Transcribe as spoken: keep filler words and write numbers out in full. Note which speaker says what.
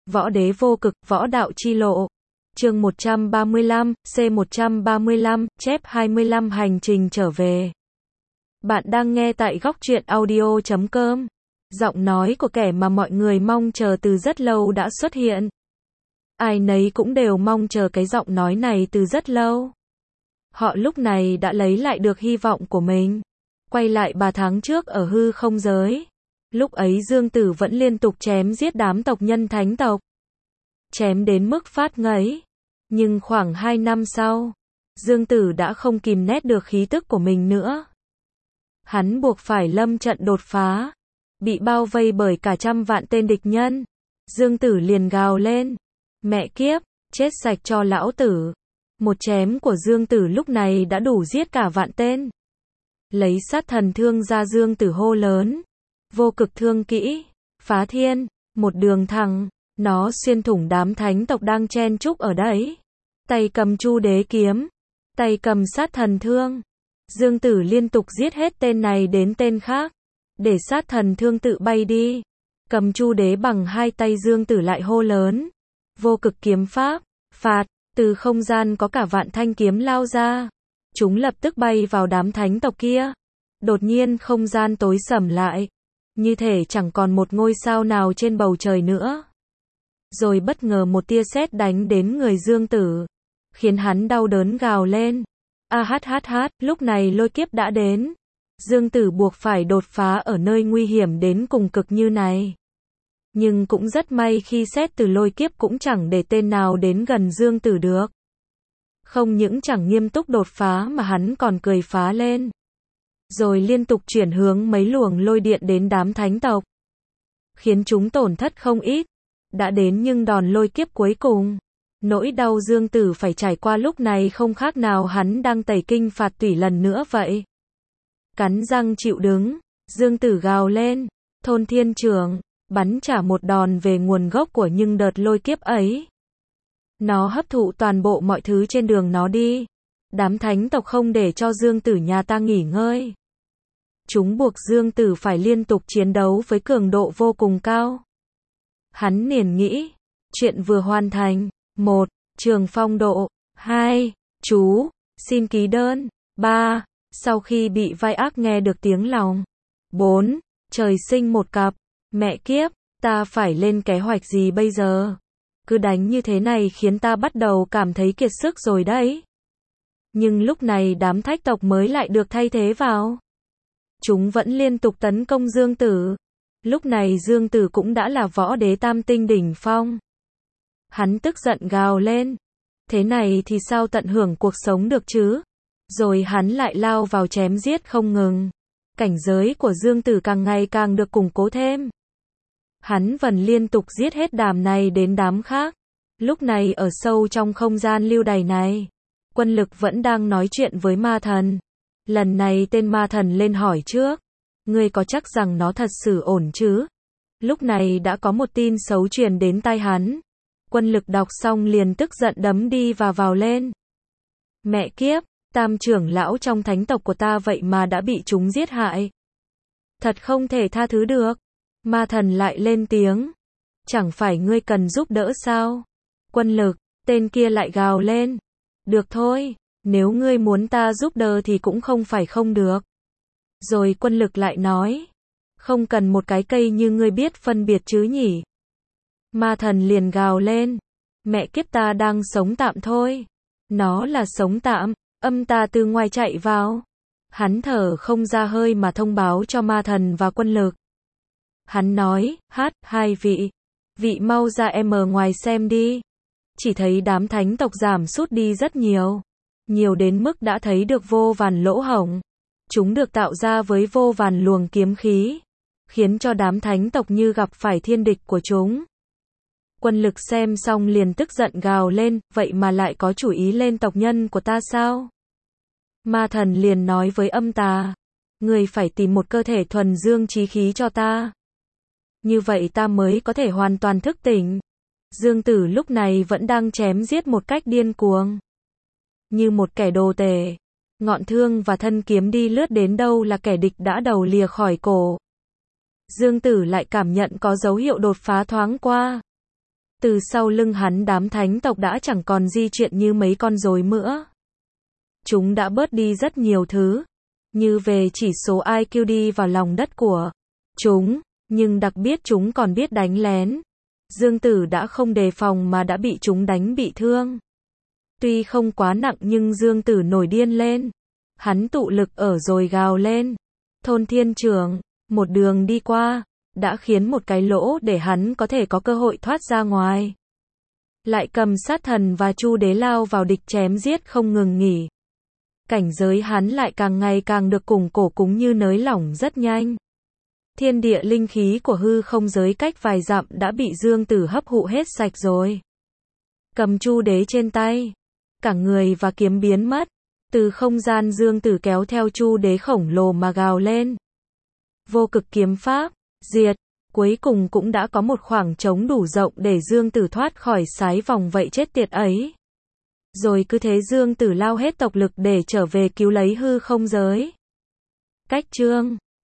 Speaker 1: Võ đế vô cực, võ đạo chi lộ. Chương một trăm ba mươi lăm, C một trăm ba mươi lăm, chép hai mươi lăm hành trình trở về. Bạn đang nghe tại góc truyện audio chấm com. Giọng nói của kẻ mà mọi người mong chờ từ rất lâu đã xuất hiện. Ai nấy cũng đều mong chờ cái giọng nói này từ rất lâu. Họ lúc này đã lấy lại được hy vọng của mình. Quay lại ba tháng trước ở hư không giới. Lúc ấy Dương Tử vẫn liên tục chém giết đám tộc nhân thánh tộc. Chém đến mức phát ngấy. Nhưng khoảng hai năm sau, Dương Tử đã không kìm nén được khí tức của mình nữa. Hắn buộc phải lâm trận đột phá. Bị bao vây bởi cả trăm vạn tên địch nhân. Dương Tử liền gào lên. Mẹ kiếp, chết sạch cho lão tử. Một chém của Dương Tử lúc này đã đủ giết cả vạn tên. Lấy sát thần thương ra Dương Tử hô lớn. Vô cực thương kỹ, phá thiên, một đường thẳng, nó xuyên thủng đám thánh tộc đang chen chúc ở đấy. Tay cầm chu đế kiếm, tay cầm sát thần thương. Dương Tử liên tục giết hết tên này đến tên khác, để sát thần thương tự bay đi. Cầm chu đế bằng hai tay Dương Tử lại hô lớn. Vô cực kiếm pháp, phạt, từ không gian có cả vạn thanh kiếm lao ra. Chúng lập tức bay vào đám thánh tộc kia. Đột nhiên không gian tối sầm lại. Như thể chẳng còn một ngôi sao nào trên bầu trời nữa. Rồi bất ngờ một tia sét đánh đến người Dương Tử, khiến hắn đau đớn gào lên. A hát hát hát, lúc này lôi kiếp đã đến. Dương Tử buộc phải đột phá ở nơi nguy hiểm đến cùng cực như này. Nhưng cũng rất may khi sét từ lôi kiếp cũng chẳng để tên nào đến gần Dương Tử được. Không những chẳng nghiêm túc đột phá mà hắn còn cười phá lên. Rồi liên tục chuyển hướng mấy luồng lôi điện đến đám thánh tộc. Khiến chúng tổn thất không ít. Đã đến nhưng đòn lôi kiếp cuối cùng. Nỗi đau Dương Tử phải trải qua lúc này không khác nào hắn đang tẩy kinh phạt tủy lần nữa vậy. Cắn răng chịu đứng, Dương Tử gào lên. Thôn thiên trường, bắn trả một đòn về nguồn gốc của những đợt lôi kiếp ấy. Nó hấp thụ toàn bộ mọi thứ trên đường nó đi. Đám thánh tộc không để cho Dương Tử nhà ta nghỉ ngơi. Chúng buộc Dương Tử phải liên tục chiến đấu với cường độ vô cùng cao. Hắn liền nghĩ, chuyện vừa hoàn thành. Một, Trường phong độ. Hai, Chú, xin ký đơn. Ba, Sau khi bị vai ác nghe được tiếng lòng. Bốn, Trời sinh một cặp. Mẹ kiếp, ta phải lên kế hoạch gì bây giờ? Cứ đánh như thế này khiến ta bắt đầu cảm thấy kiệt sức rồi đấy. Nhưng lúc này đám thách tộc mới lại được thay thế vào. Chúng vẫn liên tục tấn công Dương Tử. Lúc này Dương Tử cũng đã là võ đế tam tinh đỉnh phong. Hắn tức giận gào lên. Thế này thì sao tận hưởng cuộc sống được chứ? Rồi hắn lại lao vào chém giết không ngừng. Cảnh giới của Dương Tử càng ngày càng được củng cố thêm. Hắn vẫn liên tục giết hết đám này đến đám khác. Lúc này ở sâu trong không gian lưu đày này, Quân Lực vẫn đang nói chuyện với ma thần. Lần này tên ma thần lên hỏi trước. Ngươi có chắc rằng nó thật sự ổn chứ? Lúc này đã có một tin xấu truyền đến tai hắn. Quân Lực đọc xong liền tức giận đấm đi và vào lên. Mẹ kiếp, tam trưởng lão trong thánh tộc của ta vậy mà đã bị chúng giết hại. Thật không thể tha thứ được. Ma thần lại lên tiếng. Chẳng phải ngươi cần giúp đỡ sao? Quân Lực, tên kia lại gào lên. Được thôi, nếu ngươi muốn ta giúp đỡ thì cũng không phải không được. Rồi Quân Lực lại nói. Không cần một cái cây như ngươi biết phân biệt chứ nhỉ? Ma thần liền gào lên. Mẹ kiếp, ta đang sống tạm thôi. Nó là sống tạm, âm ta từ ngoài chạy vào. Hắn thở không ra hơi mà thông báo cho ma thần và Quân Lực. Hắn nói, hát, hai vị. Vị mau ra em ở ngoài xem đi. Chỉ thấy đám thánh tộc giảm sút đi rất nhiều. Nhiều đến mức đã thấy được vô vàn lỗ hổng. Chúng được tạo ra với vô vàn luồng kiếm khí. Khiến cho đám thánh tộc như gặp phải thiên địch của chúng. Quân Lực xem xong liền tức giận gào lên, vậy mà lại có chủ ý lên tộc nhân của ta sao? Ma thần liền nói với âm tà. Người phải tìm một cơ thể thuần dương chí khí cho ta. Như vậy ta mới có thể hoàn toàn thức tỉnh. Dương Tử lúc này vẫn đang chém giết một cách điên cuồng. Như một kẻ đồ tể. Ngọn thương và thân kiếm đi lướt đến đâu là kẻ địch đã đầu lìa khỏi cổ. Dương Tử lại cảm nhận có dấu hiệu đột phá thoáng qua. Từ sau lưng hắn đám thánh tộc đã chẳng còn di chuyển như mấy con rối nữa. Chúng đã bớt đi rất nhiều thứ, như về chỉ số i kiu đi vào lòng đất của chúng, nhưng đặc biệt chúng còn biết đánh lén. Dương Tử đã không đề phòng mà đã bị chúng đánh bị thương. Tuy không quá nặng nhưng Dương Tử nổi điên lên. Hắn tụ lực ở rồi gào lên. Thôn Thiên Trưởng, một đường đi qua, đã khiến một cái lỗ để hắn có thể có cơ hội thoát ra ngoài. Lại cầm sát thần và Chu Đế lao vào địch chém giết không ngừng nghỉ. Cảnh giới hắn lại càng ngày càng được củng cổ cúng như nới lỏng rất nhanh. Thiên địa linh khí của hư không giới cách vài dặm đã bị Dương Tử hấp thụ hết sạch rồi. Cầm Chu Đế trên tay, cả người và kiếm biến mất. Từ không gian Dương Tử kéo theo Chu Đế khổng lồ mà gào lên. Vô cực kiếm pháp, diệt, cuối cùng cũng đã có một khoảng trống đủ rộng để Dương Tử thoát khỏi sái vòng vậy chết tiệt ấy. Rồi cứ thế Dương Tử lao hết tộc lực để trở về cứu lấy hư không giới. Cách chương